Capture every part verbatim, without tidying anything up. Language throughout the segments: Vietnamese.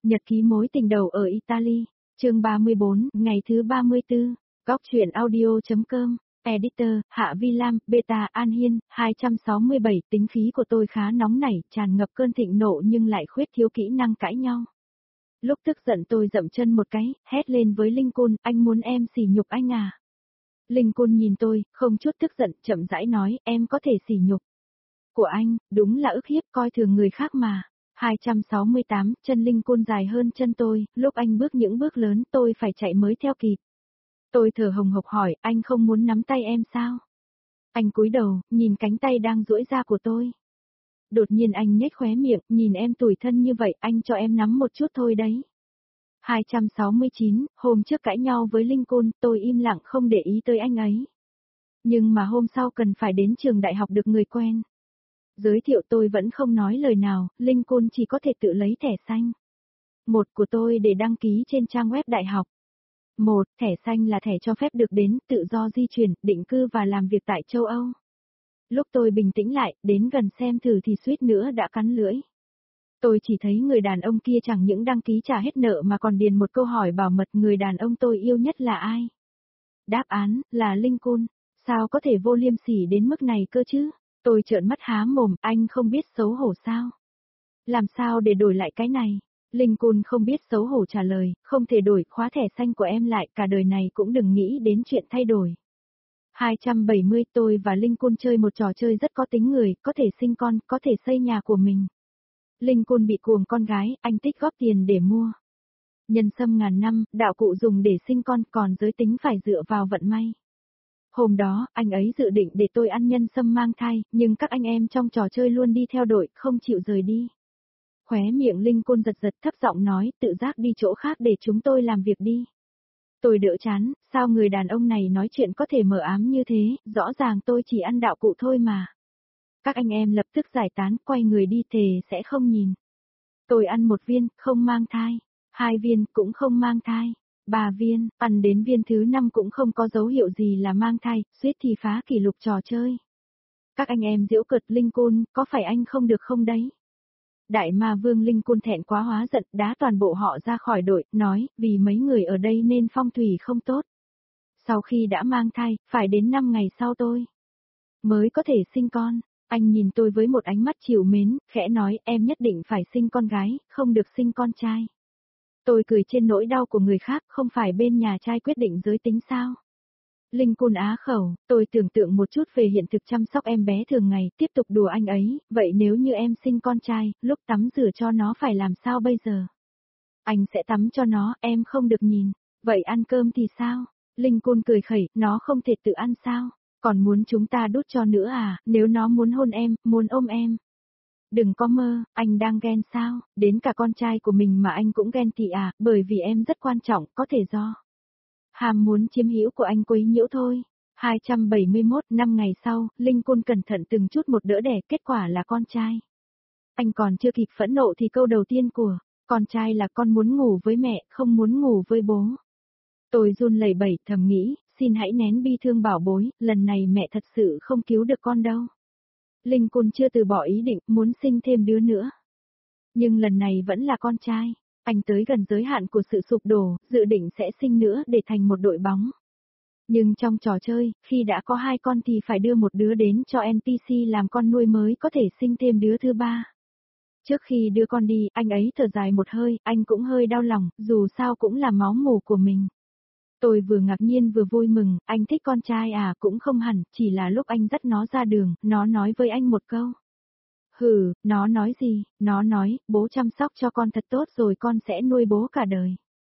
Nhật ký mối tình đầu ở Italy, chương ba mươi bốn, ngày thứ ba mươi tư, góc truyện audio.com, editor, Hạ Vi Lam, beta, An Hiên, hai trăm sáu mươi bảy, tính khí của tôi khá nóng nảy, tràn ngập cơn thịnh nộ nhưng lại khuyết thiếu kỹ năng cãi nhau. Lúc tức giận tôi dậm chân một cái, hét lên với Lincoln, anh muốn em sỉ nhục anh à? Lincoln nhìn tôi, không chút tức giận, chậm rãi nói, em có thể sỉ nhục của anh, đúng là ức hiếp coi thường người khác mà. hai trăm sáu mươi tám, chân Lincoln dài hơn chân tôi, lúc anh bước những bước lớn tôi phải chạy mới theo kịp. Tôi thở hồng hộc hỏi, anh không muốn nắm tay em sao? Anh cúi đầu, nhìn cánh tay đang duỗi ra của tôi. Đột nhiên anh nhếch khóe miệng, nhìn em tủi thân như vậy, anh cho em nắm một chút thôi đấy. hai trăm sáu mươi chín, hôm trước cãi nhau với Lincoln, tôi im lặng không để ý tới anh ấy. Nhưng mà hôm sau cần phải đến trường đại học được người quen. Giới thiệu tôi vẫn không nói lời nào, Lincoln chỉ có thể tự lấy thẻ xanh. Một của tôi để đăng ký trên trang web đại học. Một, thẻ xanh là thẻ cho phép được đến, tự do di chuyển, định cư và làm việc tại châu Âu. Lúc tôi bình tĩnh lại, đến gần xem thử thì suýt nữa đã cắn lưỡi. Tôi chỉ thấy người đàn ông kia chẳng những đăng ký trả hết nợ mà còn điền một câu hỏi bảo mật, người đàn ông tôi yêu nhất là ai? Đáp án, là Lincoln. Sao có thể vô liêm sỉ đến mức này cơ chứ? Tôi trợn mắt há mồm, anh không biết xấu hổ sao? Làm sao để đổi lại cái này? Lincoln không biết xấu hổ trả lời, không thể đổi, khóa thẻ xanh của em lại, cả đời này cũng đừng nghĩ đến chuyện thay đổi. hai trăm bảy mươi, tôi và Lincoln chơi một trò chơi rất có tính người, có thể sinh con, có thể xây nhà của mình. Lincoln bị cuồng con gái, anh tích góp tiền để mua. Nhân sâm ngàn năm, đạo cụ dùng để sinh con, còn giới tính phải dựa vào vận may. Hôm đó, anh ấy dự định để tôi ăn nhân sâm mang thai, nhưng các anh em trong trò chơi luôn đi theo đội, không chịu rời đi. Khóe miệng Lincoln giật giật, thấp giọng nói, tự giác đi chỗ khác để chúng tôi làm việc đi. Tôi đỡ chán, sao người đàn ông này nói chuyện có thể mờ ám như thế, rõ ràng tôi chỉ ăn đạo cụ thôi mà. Các anh em lập tức giải tán, quay người đi, thề sẽ không nhìn. Tôi ăn một viên, không mang thai. Hai viên, cũng không mang thai. Ba viên, ăn đến viên thứ năm cũng không có dấu hiệu gì là mang thai, suýt thì phá kỷ lục trò chơi. Các anh em giễu cợt Lincoln, có phải anh không được không đấy? Đại ma vương Lincoln thẹn quá hóa giận, đá toàn bộ họ ra khỏi đội, nói, vì mấy người ở đây nên phong thủy không tốt. Sau khi đã mang thai, phải đến năm ngày sau tôi mới có thể sinh con. Anh nhìn tôi với một ánh mắt trìu mến, khẽ nói, em nhất định phải sinh con gái, không được sinh con trai. Tôi cười trên nỗi đau của người khác, không phải bên nhà trai quyết định giới tính sao? Lincoln á khẩu, tôi tưởng tượng một chút về hiện thực chăm sóc em bé thường ngày, tiếp tục đùa anh ấy, vậy nếu như em sinh con trai, lúc tắm rửa cho nó phải làm sao bây giờ? Anh sẽ tắm cho nó, em không được nhìn. Vậy ăn cơm thì sao? Lincoln cười khẩy, nó không thể tự ăn sao? Còn muốn chúng ta đút cho nữa à, nếu nó muốn hôn em, muốn ôm em? Đừng có mơ, anh đang ghen sao, đến cả con trai của mình mà anh cũng ghen tị à, bởi vì em rất quan trọng, có thể do ham muốn chiếm hữu của anh quấy nhiễu thôi. hai trăm bảy mươi mốt, năm ngày sau, Lincoln cẩn thận từng chút một đỡ đẻ, kết quả là con trai. Anh còn chưa kịp phẫn nộ thì câu đầu tiên của con trai là con muốn ngủ với mẹ, không muốn ngủ với bố. Tôi run lẩy bẩy thầm nghĩ, xin hãy nén bi thương bảo bối, lần này mẹ thật sự không cứu được con đâu. Lincoln chưa từ bỏ ý định, muốn sinh thêm đứa nữa. Nhưng lần này vẫn là con trai. Anh tới gần giới hạn của sự sụp đổ, dự định sẽ sinh nữa để thành một đội bóng. Nhưng trong trò chơi, khi đã có hai con thì phải đưa một đứa đến cho en pê xê làm con nuôi mới có thể sinh thêm đứa thứ ba. Trước khi đưa con đi, anh ấy thở dài một hơi, anh cũng hơi đau lòng, dù sao cũng là máu mủ của mình. Tôi vừa ngạc nhiên vừa vui mừng, anh thích con trai à, cũng không hẳn, chỉ là lúc anh dắt nó ra đường, nó nói với anh một câu. Hừ, nó nói gì? Nó nói, bố chăm sóc cho con thật tốt rồi con sẽ nuôi bố cả đời.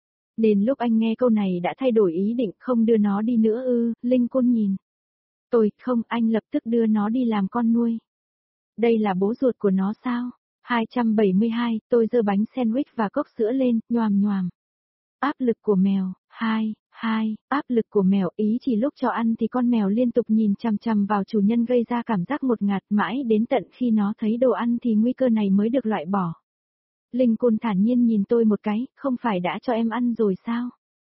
Nên lúc anh nghe câu này đã thay đổi ý định không đưa nó đi nữa ư, Lincoln nhìn. Tôi, không, anh lập tức đưa nó đi làm con nuôi. Đây là bố ruột của nó sao? hai trăm bảy mươi hai, tôi giơ bánh sandwich và cốc sữa lên, nhoàm nhoàm. Áp lực của mèo, hai, hai, áp lực của mèo, ý chỉ lúc cho ăn thì con mèo liên tục nhìn chằm chằm vào chủ nhân gây ra cảm giác ngột ngạt mãi đến tận khi nó thấy đồ ăn thì nguy cơ này mới được loại bỏ. Lincoln thản nhiên nhìn tôi một cái, không phải đã cho em ăn rồi sao?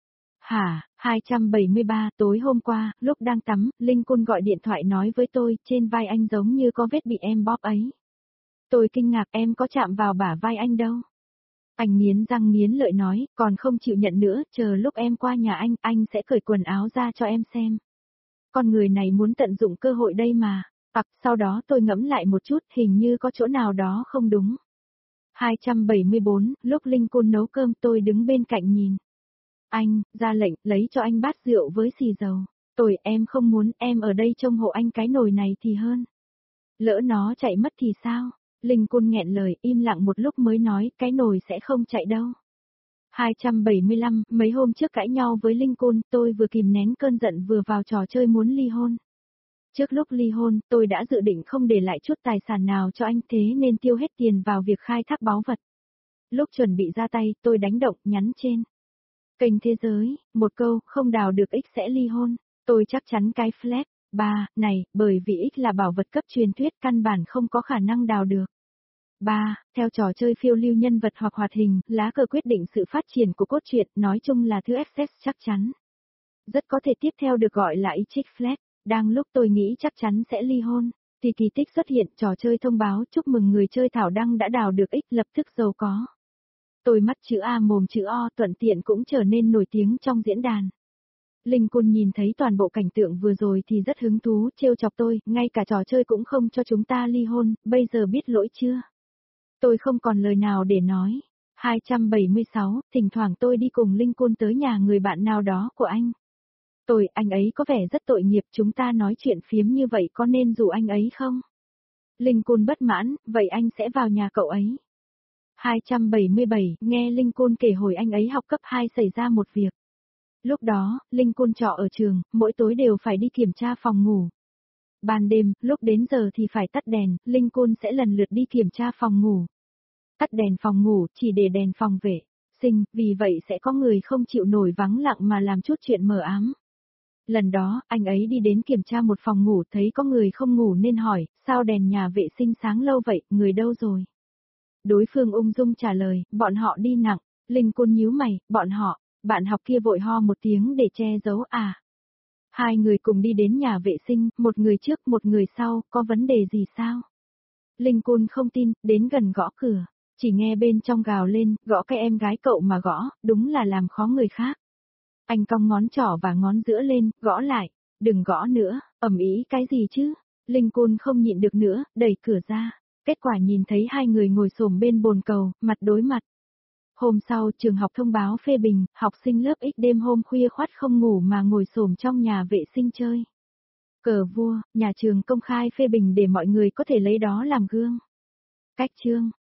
Hả, hai trăm bảy mươi ba, tối hôm qua, lúc đang tắm, Lincoln gọi điện thoại nói với tôi, trên vai anh giống như có vết bị em bóp ấy. Tôi kinh ngạc, em có chạm vào bả vai anh đâu. Anh nghiến răng nghiến lợi nói, còn không chịu nhận nữa, chờ lúc em qua nhà anh, anh sẽ cởi quần áo ra cho em xem. Con người này muốn tận dụng cơ hội đây mà. Hoặc sau đó tôi ngẫm lại một chút, hình như có chỗ nào đó không đúng. hai trăm bảy mươi bốn, lúc Lincoln nấu cơm tôi đứng bên cạnh nhìn. Anh, ra lệnh, lấy cho anh bát rượu với xì dầu. Tôi, em không muốn, em ở đây trông hộ anh cái nồi này thì hơn. Lỡ nó chạy mất thì sao? Lincoln nghẹn lời, im lặng một lúc mới nói, cái nồi sẽ không chạy đâu. hai trăm bảy mươi lăm, mấy hôm trước cãi nhau với Lincoln, tôi vừa kìm nén cơn giận vừa vào trò chơi muốn ly hôn. Trước lúc ly hôn, tôi đã dự định không để lại chút tài sản nào cho anh thế nên tiêu hết tiền vào việc khai thác báu vật. Lúc chuẩn bị ra tay, tôi đánh động, nhắn trên kênh Thế Giới, một câu, không đào được X sẽ ly hôn. Tôi chắc chắn cái flag, ba, này, bởi vì X là bảo vật cấp truyền thuyết căn bản không có khả năng đào được. ba. Theo trò chơi phiêu lưu nhân vật hoặc hoạt hình, lá cờ quyết định sự phát triển của cốt truyện, nói chung là thứ access chắc chắn. Rất có thể tiếp theo được gọi là X flag. Đang lúc tôi nghĩ chắc chắn sẽ ly hôn, thì kỳ tích xuất hiện, trò chơi thông báo chúc mừng người chơi Thảo Đăng đã đào được X lập tức giàu có. Tôi mắt chữ A mồm chữ O thuận tiện cũng trở nên nổi tiếng trong diễn đàn. Lincoln nhìn thấy toàn bộ cảnh tượng vừa rồi thì rất hứng thú, trêu chọc tôi, ngay cả trò chơi cũng không cho chúng ta ly hôn, bây giờ biết lỗi chưa? Tôi không còn lời nào để nói. hai trăm bảy mươi sáu, thỉnh thoảng tôi đi cùng Lincoln tới nhà người bạn nào đó của anh. Tôi, anh ấy có vẻ rất tội nghiệp, chúng ta nói chuyện phiếm như vậy có nên rủ anh ấy không? Lincoln bất mãn, vậy anh sẽ vào nhà cậu ấy. hai trăm bảy mươi bảy, nghe Lincoln kể hồi anh ấy học cấp hai xảy ra một việc. Lúc đó, Lincoln trọ ở trường, mỗi tối đều phải đi kiểm tra phòng ngủ. Ban đêm, lúc đến giờ thì phải tắt đèn, Lincoln sẽ lần lượt đi kiểm tra phòng ngủ. Tắt đèn phòng ngủ, chỉ để đèn phòng vệ sinh, vì vậy sẽ có người không chịu nổi vắng lặng mà làm chút chuyện mờ ám. Lần đó, anh ấy đi đến kiểm tra một phòng ngủ thấy có người không ngủ nên hỏi, sao đèn nhà vệ sinh sáng lâu vậy, người đâu rồi? Đối phương ung dung trả lời, bọn họ đi nặng. Lincoln nhíu mày, bọn họ, bạn học kia vội ho một tiếng để che giấu à. Hai người cùng đi đến nhà vệ sinh, một người trước một người sau, có vấn đề gì sao? Lincoln không tin, đến gần gõ cửa, chỉ nghe bên trong gào lên, gõ cái em gái cậu mà gõ, đúng là làm khó người khác. Anh cong ngón trỏ và ngón giữa lên, gõ lại, đừng gõ nữa, ầm ĩ cái gì chứ? Lincoln không nhịn được nữa, đẩy cửa ra. Kết quả nhìn thấy hai người ngồi xổm bên bồn cầu, mặt đối mặt. Hôm sau, trường học thông báo phê bình, học sinh lớp X đêm hôm khuya khoắt không ngủ mà ngồi xổm trong nhà vệ sinh chơi. Cờ vua, nhà trường công khai phê bình để mọi người có thể lấy đó làm gương. Cách chương